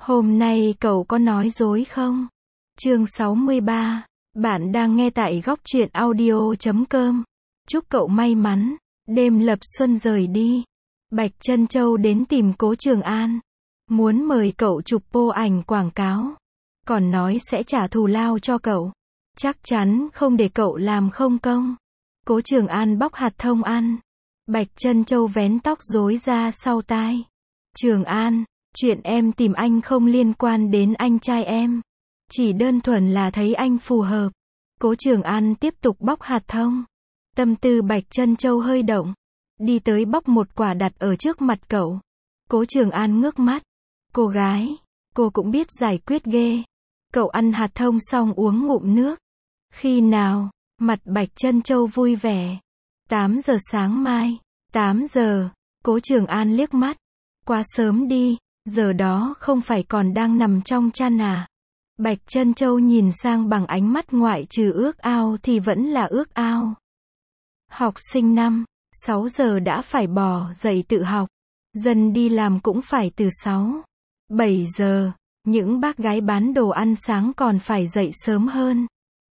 Hôm nay cậu có nói dối không? Chương 63. Bạn đang nghe tại góc truyện audio.com. Chúc cậu may mắn. Đêm lập xuân rời đi. Bạch Trân Châu đến tìm Cố Trường An. Muốn mời cậu chụp pô ảnh quảng cáo. Còn nói sẽ trả thù lao cho cậu. Chắc chắn không để cậu làm không công. Cố Trường An bóc hạt thông ăn. Bạch Trân Châu vén tóc rối ra sau tai. Trường An, chuyện em tìm anh không liên quan đến anh trai em. Chỉ đơn thuần là thấy anh phù hợp. Cố Trường An tiếp tục bóc hạt thông. Tâm tư Bạch Trân Châu hơi động. Đi tới bóc một quả đặt ở trước mặt cậu. Cố Trường An ngước mắt. Cô gái, cô cũng biết giải quyết ghê. Cậu ăn hạt thông xong uống ngụm nước. Khi nào? Mặt Bạch Trân Châu vui vẻ. 8 giờ sáng mai. 8 giờ. Cố Trường An liếc mắt. Quá sớm đi, giờ đó không phải còn đang nằm trong chăn à? Bạch Trân Châu nhìn sang bằng ánh mắt ngoại trừ ước ao thì vẫn là ước ao. Học sinh năm 6 giờ đã phải bò dậy tự học. Dân đi làm cũng phải từ 6, 7 giờ. Những bác gái bán đồ ăn sáng còn phải dậy sớm hơn.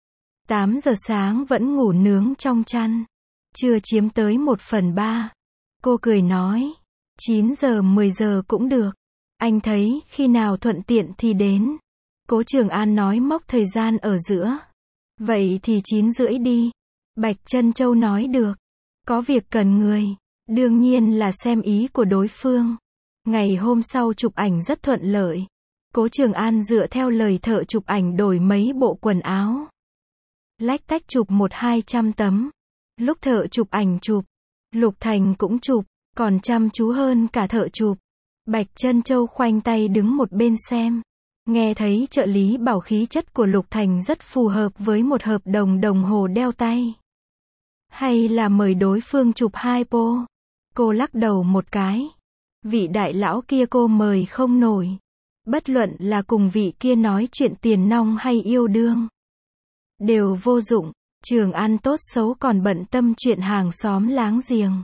8 giờ sáng vẫn ngủ nướng trong chăn. Chưa chiếm tới 1/3. Cô cười nói. 9 giờ 10 giờ cũng được. Anh thấy khi nào thuận tiện thì đến. Cố Trường An nói mốc thời gian ở giữa. Vậy thì 9 rưỡi đi. Bạch Trân Châu nói được. Có việc cần người. Đương nhiên là xem ý của đối phương. Ngày hôm sau chụp ảnh rất thuận lợi. Cố Trường An dựa theo lời thợ chụp ảnh đổi mấy bộ quần áo. Lách tách chụp 100-200 tấm. Lúc thợ chụp ảnh chụp, Lục Thành cũng chụp, còn chăm chú hơn cả thợ chụp. Bạch Trân Châu khoanh tay đứng một bên xem. Nghe thấy trợ lý bảo khí chất của Lục Thành rất phù hợp với một hợp đồng đồng hồ đeo tay. Hay là mời đối phương chụp 2 pô? Cô lắc đầu một cái. Vị đại lão kia cô mời không nổi. Bất luận là cùng vị kia nói chuyện tiền nong hay yêu đương. Đều vô dụng. Trường An tốt xấu còn bận tâm chuyện hàng xóm láng giềng.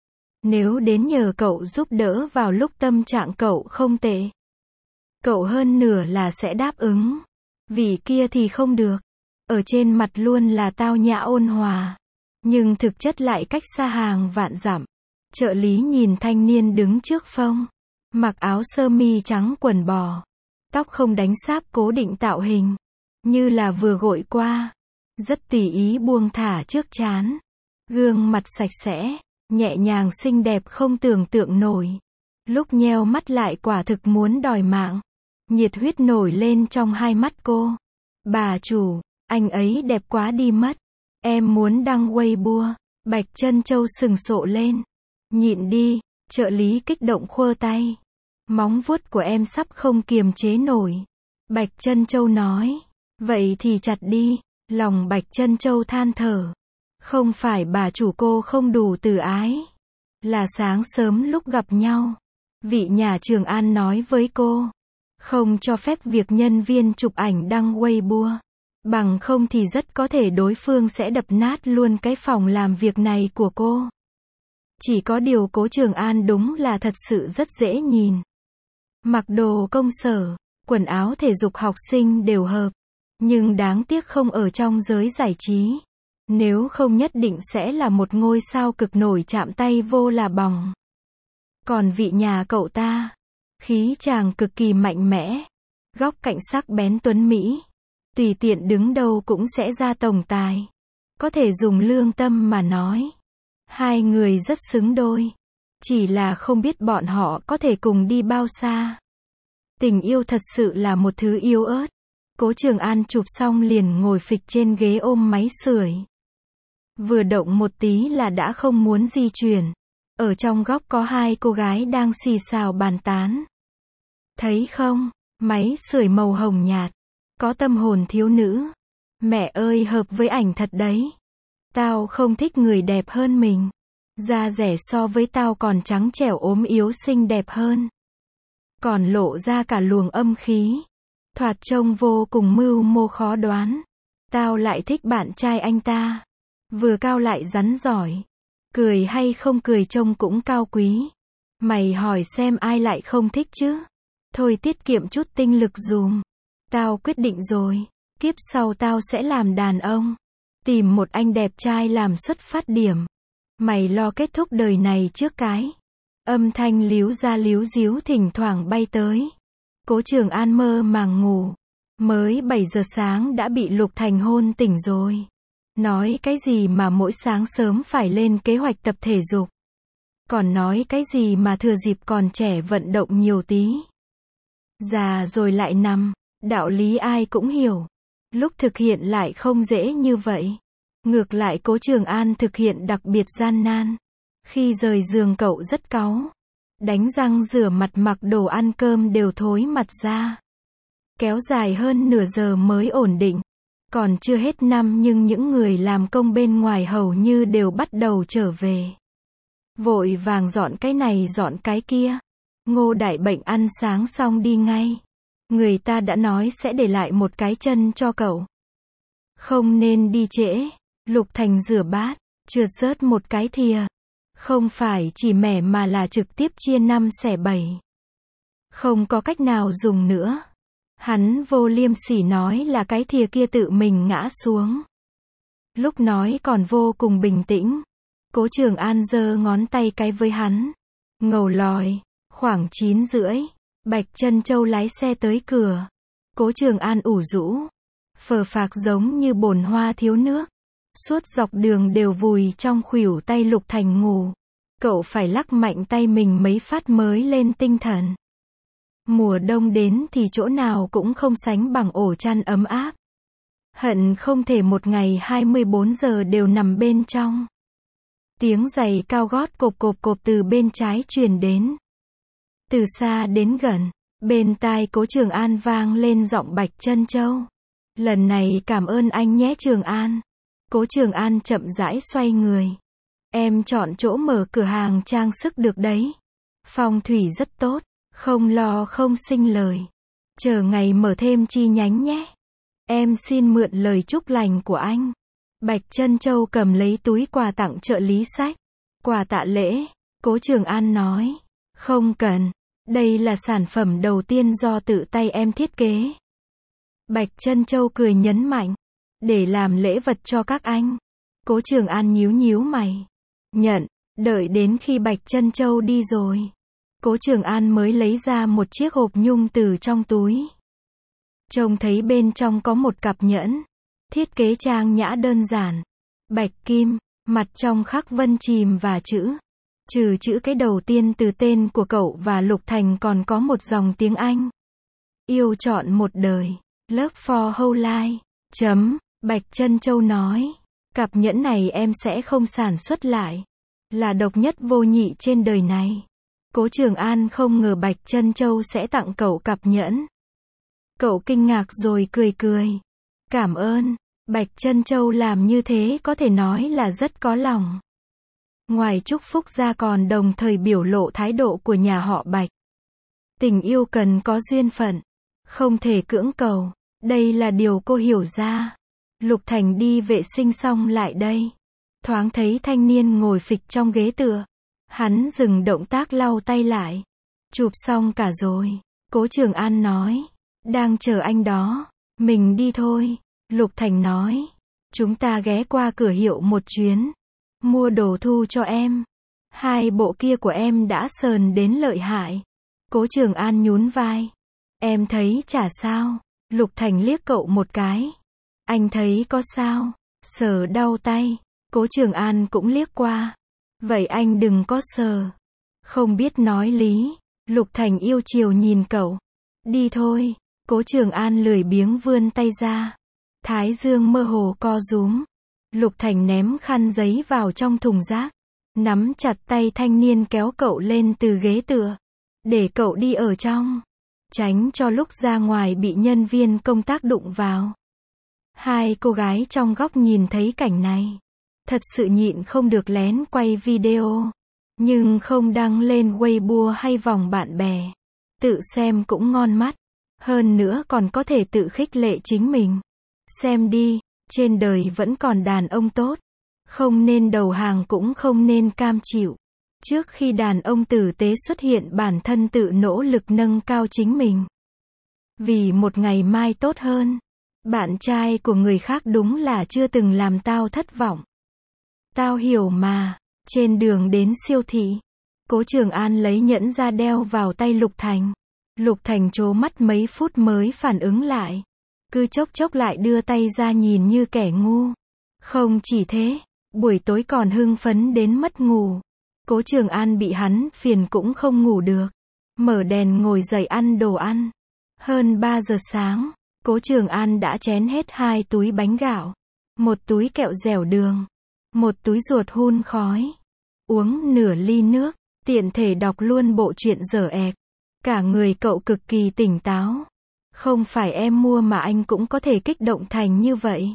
Nếu đến nhờ cậu giúp đỡ vào lúc tâm trạng cậu không tệ, cậu hơn nửa là sẽ đáp ứng. Vì kia thì không được. Ở trên mặt luôn là tao nhã ôn hòa, nhưng thực chất lại cách xa hàng vạn dặm. Trợ lý nhìn thanh niên đứng trước phông, mặc áo sơ mi trắng quần bò, tóc không đánh sáp cố định tạo hình, như là vừa gội qua. Rất tùy ý buông thả trước trán. Gương mặt sạch sẽ, nhẹ nhàng xinh đẹp không tưởng tượng nổi. Lúc nheo mắt lại quả thực muốn đòi mạng. Nhiệt huyết nổi lên trong hai mắt cô. Bà chủ, anh ấy đẹp quá đi mất. Em muốn đăng Weibo. Bạch Trân Châu sừng sộ lên. Nhịn đi, trợ lý kích động khua tay. Móng vuốt của em sắp không kiềm chế nổi. Bạch Trân Châu nói. Vậy thì chặt đi. Lòng Bạch Trân Châu than thở. Không phải bà chủ cô không đủ từ ái. Là sáng sớm lúc gặp nhau, vị nhà Trường An nói với cô. Không cho phép việc nhân viên chụp ảnh đăng Weibo. Bằng không thì rất có thể đối phương sẽ đập nát luôn cái phòng làm việc này của cô. Chỉ có điều Cố Trường An đúng là thật sự rất dễ nhìn. Mặc đồ công sở, quần áo thể dục học sinh đều hợp. Nhưng đáng tiếc không ở trong giới giải trí. Nếu không nhất định sẽ là một ngôi sao cực nổi chạm tay vô là bỏng. Còn vị nhà cậu ta, khí chàng cực kỳ mạnh mẽ. Góc cạnh sắc bén tuấn Mỹ. Tùy tiện đứng đâu cũng sẽ ra tổng tài. Có thể dùng lương tâm mà nói. Hai người rất xứng đôi. Chỉ là không biết bọn họ có thể cùng đi bao xa. Tình yêu thật sự là một thứ yếu ớt. Cố Trường An chụp xong liền ngồi phịch trên ghế ôm máy sưởi. Vừa động một tí là đã không muốn di chuyển. Ở trong góc có hai cô gái đang xì xào bàn tán. Thấy không, máy sưởi màu hồng nhạt. Có tâm hồn thiếu nữ. Mẹ ơi hợp với ảnh thật đấy. Tao không thích người đẹp hơn mình. Da rẻ so với tao còn trắng trẻo ốm yếu xinh đẹp hơn. Còn lộ ra cả luồng âm khí. Thoạt trông vô cùng mưu mô khó đoán. Tao lại thích bạn trai anh ta. Vừa cao lại rắn giỏi. Cười hay không cười trông cũng cao quý. Mày hỏi xem ai lại không thích chứ? Thôi tiết kiệm chút tinh lực dùm. Tao quyết định rồi. Kiếp sau tao sẽ làm đàn ông. Tìm một anh đẹp trai làm xuất phát điểm. Mày lo kết thúc đời này trước cái. Âm thanh líu ra líu díu thỉnh thoảng bay tới. Cố Trường An mơ màng ngủ. Mới 7 giờ sáng đã bị Lục Thành hôn tỉnh rồi. Nói cái gì mà mỗi sáng sớm phải lên kế hoạch tập thể dục. Còn nói cái gì mà thừa dịp còn trẻ vận động nhiều tí. Già rồi lại nằm. Đạo lý ai cũng hiểu. Lúc thực hiện lại không dễ như vậy. Ngược lại Cố Trường An thực hiện đặc biệt gian nan. Khi rời giường cậu rất cáu. Đánh răng rửa mặt mặc đồ ăn cơm đều thối mặt ra. Kéo dài hơn nửa giờ mới ổn định. Còn chưa hết năm nhưng những người làm công bên ngoài hầu như đều bắt đầu trở về. Vội vàng dọn cái này dọn cái kia. Ngô Đại Bệnh ăn sáng xong đi ngay. Người ta đã nói sẽ để lại một cái chân cho cậu. Không nên đi trễ. Lục Thành rửa bát, trượt rớt một cái thìa. Không phải chỉ mẻ mà là trực tiếp chia 5 xẻ 7. Không có cách nào dùng nữa. Hắn vô liêm sỉ nói là cái thìa kia tự mình ngã xuống. Lúc nói còn vô cùng bình tĩnh. Cố Trường An giơ ngón tay cái với hắn. Ngầu lòi, khoảng 9 rưỡi. Bạch Trân Châu lái xe tới cửa. Cố Trường An ủ rũ. Phờ phạc giống như bồn hoa thiếu nước. Suốt dọc đường đều vùi trong khuỷu tay Lục Thành ngủ. Cậu phải lắc mạnh tay mình mấy phát mới lên tinh thần. Mùa đông đến thì chỗ nào cũng không sánh bằng ổ chăn ấm áp. Hận không thể một ngày 24 giờ đều nằm bên trong. Tiếng giày cao gót cộp cộp cộp từ bên trái truyền đến. Từ xa đến gần, bên tai Cố Trường An vang lên giọng Bạch Trân Châu. Lần này cảm ơn anh nhé Trường An. Cố Trường An chậm rãi xoay người. Em chọn chỗ mở cửa hàng trang sức được đấy. Phong thủy rất tốt, không lo không sinh lời. Chờ ngày mở thêm chi nhánh nhé. Em xin mượn lời chúc lành của anh. Bạch Trân Châu cầm lấy túi quà tặng trợ lý sách. Quà tạ lễ, Cố Trường An nói. Không cần, đây là sản phẩm đầu tiên do tự tay em thiết kế. Bạch Trân Châu cười nhấn mạnh. Để làm lễ vật cho các anh. Cố Trường An nhíu nhíu mày. Nhận, đợi đến khi Bạch Trân Châu đi rồi. Cố Trường An mới lấy ra một chiếc hộp nhung từ trong túi. Trông thấy bên trong có một cặp nhẫn. Thiết kế trang nhã đơn giản. Bạch kim, mặt trong khắc vân chìm và chữ. Trừ chữ cái đầu tiên từ tên của cậu và Lục Thành còn có một dòng tiếng Anh. Yêu trọn một đời. Love for whole life. Bạch Trân Châu nói. Cặp nhẫn này em sẽ không sản xuất lại. Là độc nhất vô nhị trên đời này. Cố Trường An không ngờ Bạch Trân Châu sẽ tặng cậu cặp nhẫn. Cậu kinh ngạc rồi cười cười. Cảm ơn. Bạch Trân Châu làm như thế có thể nói là rất có lòng. Ngoài chúc phúc ra còn đồng thời biểu lộ thái độ của nhà họ Bạch. Tình yêu cần có duyên phận. Không thể cưỡng cầu. Đây là điều cô hiểu ra. Lục Thành đi vệ sinh xong lại đây. Thoáng thấy thanh niên ngồi phịch trong ghế tựa. Hắn dừng động tác lau tay lại. Chụp xong cả rồi. Cố Trường An nói. Đang chờ anh đó. Mình đi thôi. Lục Thành nói. Chúng ta ghé qua cửa hiệu một chuyến. Mua đồ thu cho em. 2 bộ kia của em đã sờn đến lợi hại. Cố Trường An nhún vai. Em thấy chả sao. Lục Thành liếc cậu một cái. Anh thấy có sao? Sờ đau tay. Cố Trường An cũng liếc qua. Vậy anh đừng có sờ. Không biết nói lý. Lục Thành yêu chiều nhìn cậu. Đi thôi. Cố Trường An lười biếng vươn tay ra. Thái dương mơ hồ co rúm. Lục Thành ném khăn giấy vào trong thùng rác. Nắm chặt tay thanh niên kéo cậu lên từ ghế tựa. Để cậu đi ở trong. Tránh cho lúc ra ngoài bị nhân viên công tác đụng vào. 2 cô gái trong góc nhìn thấy cảnh này. Thật sự nhịn không được lén quay video. Nhưng không đăng lên Weibo hay vòng bạn bè. Tự xem cũng ngon mắt. Hơn nữa còn có thể tự khích lệ chính mình. Xem đi, trên đời vẫn còn đàn ông tốt. Không nên đầu hàng cũng không nên cam chịu. Trước khi đàn ông tử tế xuất hiện, bản thân tự nỗ lực nâng cao chính mình. Vì một ngày mai tốt hơn. Bạn trai của người khác đúng là chưa từng làm tao thất vọng. Tao hiểu mà. Trên đường đến siêu thị, Cố Trường An lấy nhẫn ra đeo vào tay Lục Thành. Lục Thành trố mắt mấy phút mới phản ứng lại. Cứ chốc chốc lại đưa tay ra nhìn như kẻ ngu. Không chỉ thế, buổi tối còn hưng phấn đến mất ngủ. Cố Trường An bị hắn phiền cũng không ngủ được. Mở đèn ngồi dậy ăn đồ ăn. Hơn 3 giờ sáng, Cố Trường An đã chén hết 2 túi bánh gạo, 1 túi kẹo dẻo đường, 1 túi ruột hun khói. Uống nửa ly nước, tiện thể đọc luôn bộ truyện dở ẹc. Cả người cậu cực kỳ tỉnh táo. Không phải em mua mà anh cũng có thể kích động thành như vậy.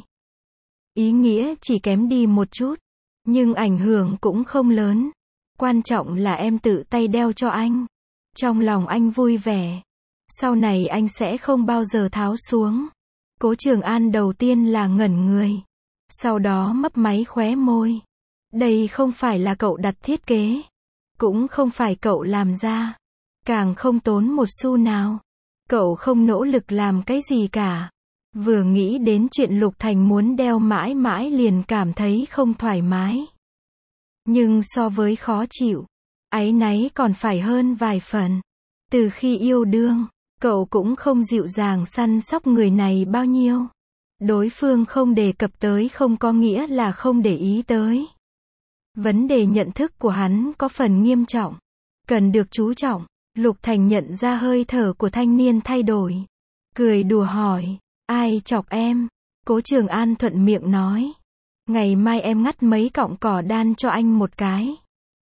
Ý nghĩa chỉ kém đi một chút, nhưng ảnh hưởng cũng không lớn. Quan trọng là em tự tay đeo cho anh. Trong lòng anh vui vẻ. Sau này anh sẽ không bao giờ tháo xuống. Cố Trường An đầu tiên là ngẩn người. Sau đó mấp máy khóe môi. Đây không phải là cậu đặt thiết kế. Cũng không phải cậu làm ra. Càng không tốn một xu nào. Cậu không nỗ lực làm cái gì cả. Vừa nghĩ đến chuyện Lục Thành muốn đeo mãi mãi liền cảm thấy không thoải mái. Nhưng so với khó chịu, áy náy còn phải hơn vài phần. Từ khi yêu đương, cậu cũng không dịu dàng săn sóc người này bao nhiêu. Đối phương không đề cập tới không có nghĩa là không để ý tới. Vấn đề nhận thức của hắn có phần nghiêm trọng, cần được chú trọng. Lục Thành nhận ra hơi thở của thanh niên thay đổi. Cười đùa hỏi, ai chọc em? Cố Trường An thuận miệng nói, ngày mai em ngắt mấy cọng cỏ đan cho anh một cái.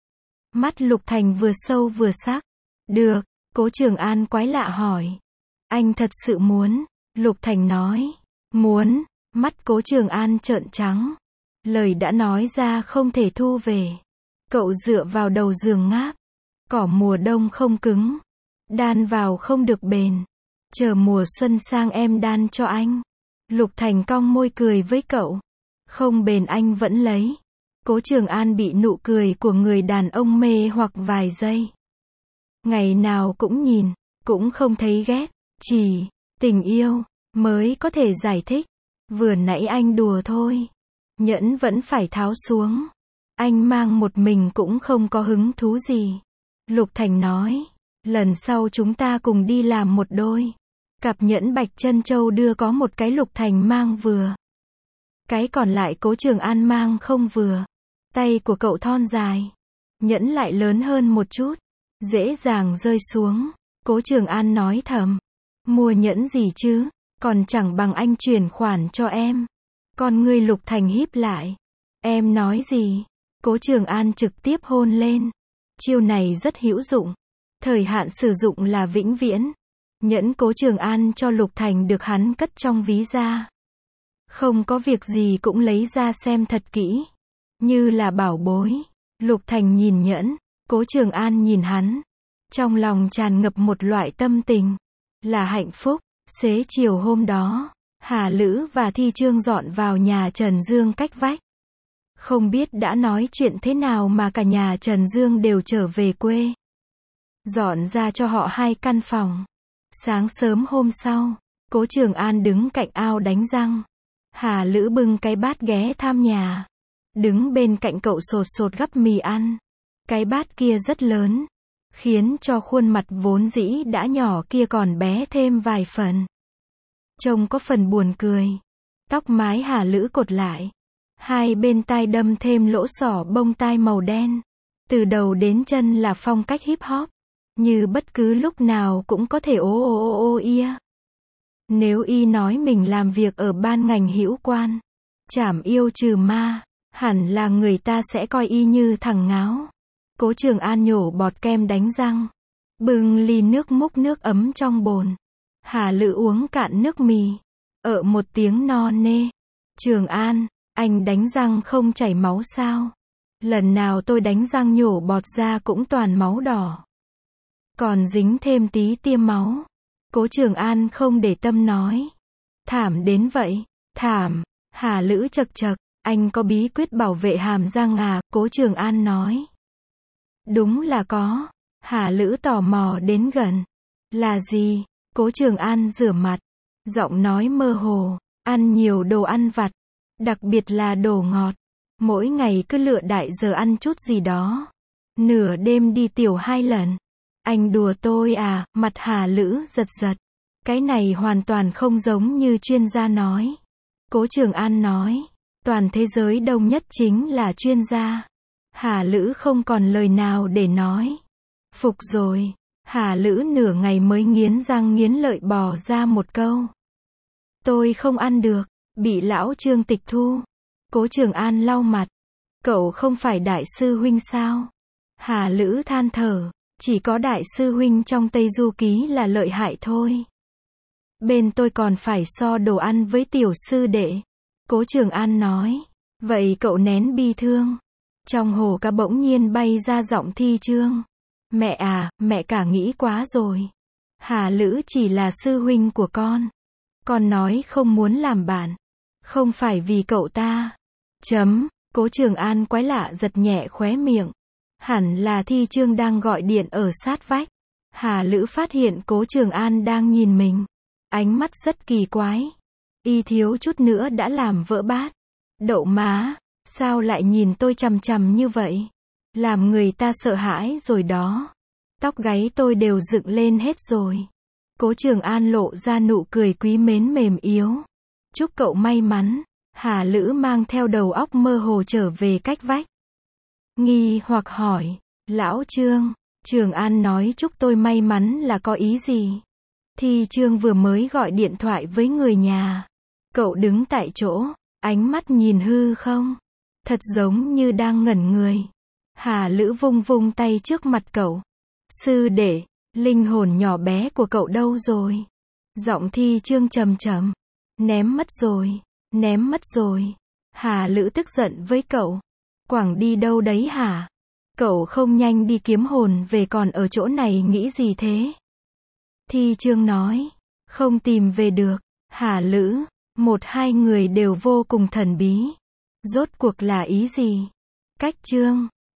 Mắt Lục Thành vừa sâu vừa sắc. Được, Cố Trường An quái lạ hỏi. Anh thật sự muốn? Lục Thành nói, muốn. Mắt Cố Trường An trợn trắng. Lời đã nói ra không thể thu về. Cậu dựa vào đầu giường ngáp. Cỏ mùa đông không cứng. Đan vào không được bền. Chờ mùa xuân sang em đan cho anh. Lục Thành cong môi cười với cậu. Không bền anh vẫn lấy. Cố Trường An bị nụ cười của người đàn ông mê hoặc vài giây. Ngày nào cũng nhìn, cũng không thấy ghét. Chỉ, tình yêu, mới có thể giải thích. Vừa nãy anh đùa thôi. Nhẫn vẫn phải tháo xuống. Anh mang một mình cũng không có hứng thú gì. Lục Thành nói, lần sau chúng ta cùng đi làm một đôi. Cặp nhẫn bạch chân châu đưa có một cái Lục Thành mang vừa. Cái còn lại Cố Trường An mang không vừa. Tay của cậu thon dài. Nhẫn lại lớn hơn một chút. Dễ dàng rơi xuống. Cố Trường An nói thầm. Mua nhẫn gì chứ? Còn chẳng bằng anh chuyển khoản cho em. Con ngươi Lục Thành híp lại. Em nói gì? Cố Trường An trực tiếp hôn lên. Chiêu này rất hữu dụng. Thời hạn sử dụng là vĩnh viễn. Nhẫn Cố Trường An cho Lục Thành được hắn cất trong ví da. Không có việc gì cũng lấy ra xem thật kỹ. Như là bảo bối. Lục Thành nhìn nhẫn. Cố Trường An nhìn hắn. Trong lòng tràn ngập một loại tâm tình. Là hạnh phúc. Xế chiều hôm đó, Hà Lữ và Thi Trương dọn vào nhà Trần Dương cách vách. Không biết đã nói chuyện thế nào mà cả nhà Trần Dương đều trở về quê. Dọn ra cho họ 2 căn phòng. Sáng sớm hôm sau, Cố Trường An đứng cạnh ao đánh răng. Hà Lữ bưng cái bát ghé thăm nhà. Đứng bên cạnh cậu sột sột gắp mì ăn. Cái bát kia rất lớn, khiến cho khuôn mặt vốn dĩ đã nhỏ kia còn bé thêm vài phần. Trông có phần buồn cười. Tóc mái Hà Lữ cột lại. 2 bên tai đâm thêm lỗ xỏ bông tai màu đen. Từ đầu đến chân là phong cách hip hop. Như bất cứ lúc nào cũng có thể ô ô ô ô ia. Nếu y nói mình làm việc ở ban ngành hữu quan, trảm yêu trừ ma, hẳn là người ta sẽ coi y như thằng ngáo. Cố Trường An nhổ bọt kem đánh răng. Bưng ly nước múc nước ấm trong bồn. Hà Lữ uống cạn nước mì. Một tiếng no nê. Trường An, anh đánh răng không chảy máu sao? Lần nào tôi đánh răng nhổ bọt ra cũng toàn máu đỏ. Còn dính thêm tí tiêm máu. Cố Trường An không để tâm nói. Thảm đến vậy. Thảm. Hà Lữ chật chật. Anh có bí quyết bảo vệ hàm răng à? Cố Trường An nói. Đúng là có. Hà Lữ tò mò đến gần. Là gì? Cố Trường An rửa mặt. Giọng nói mơ hồ. Ăn nhiều đồ ăn vặt. Đặc biệt là đồ ngọt. Mỗi ngày cứ lựa đại giờ ăn chút gì đó. Nửa đêm đi tiểu 2 lần. Anh đùa tôi à? Mặt Hà Lữ giật giật. Cái này hoàn toàn không giống như chuyên gia nói. Cố Trường An nói. Toàn thế giới đông nhất chính là chuyên gia. Hà Lữ không còn lời nào để nói. Phục rồi. Hà Lữ nửa ngày mới nghiến răng nghiến lợi bỏ ra một câu. Tôi không ăn được. Bị lão Trương tịch thu. Cố Trường An lau mặt. Cậu không phải đại sư huynh sao? Hà Lữ than thở. Chỉ có đại sư huynh trong Tây Du Ký là lợi hại thôi. Bên tôi còn phải so đồ ăn với tiểu sư đệ. Cố Trường An nói. Vậy cậu nén bi thương. Trong hồ cá bỗng nhiên bay ra giọng Thi Trương. Mẹ à, mẹ cả nghĩ quá rồi. Hà Lữ chỉ là sư huynh của con. Con nói không muốn làm bạn. Không phải vì cậu ta. Cố Trường An quái lạ giật nhẹ khóe miệng. Hẳn là Thi Trương đang gọi điện ở sát vách. Hà Lữ phát hiện Cố Trường An đang nhìn mình. Ánh mắt rất kỳ quái. Y thiếu chút nữa đã làm vỡ bát. Đậu má, sao lại nhìn tôi chằm chằm như vậy? Làm người ta sợ hãi rồi đó. Tóc gáy tôi đều dựng lên hết rồi. Cố Trường An lộ ra nụ cười quý mến mềm yếu. Chúc cậu may mắn. Hà Lữ mang theo đầu óc mơ hồ trở về cách vách. Nghi hoặc hỏi. Lão Trương, Trường An nói chúc tôi may mắn là có ý gì? Thi Trương vừa mới gọi điện thoại với người nhà. Cậu đứng tại chỗ, ánh mắt nhìn hư không. Thật giống như đang ngẩn người. Hà Lữ vung vung tay trước mặt cậu. Sư đệ, linh hồn nhỏ bé của cậu đâu rồi? Giọng Thi Trương trầm trầm. Ném mất rồi, ném mất rồi. Hà Lữ tức giận với cậu. Quảng đi đâu đấy hả? Cậu không nhanh đi kiếm hồn về còn ở chỗ này nghĩ gì thế? Thi Trương nói. Không tìm về được. Hà Lữ, 1-2 người đều vô cùng thần bí. Rốt cuộc là ý gì? Cách Trương.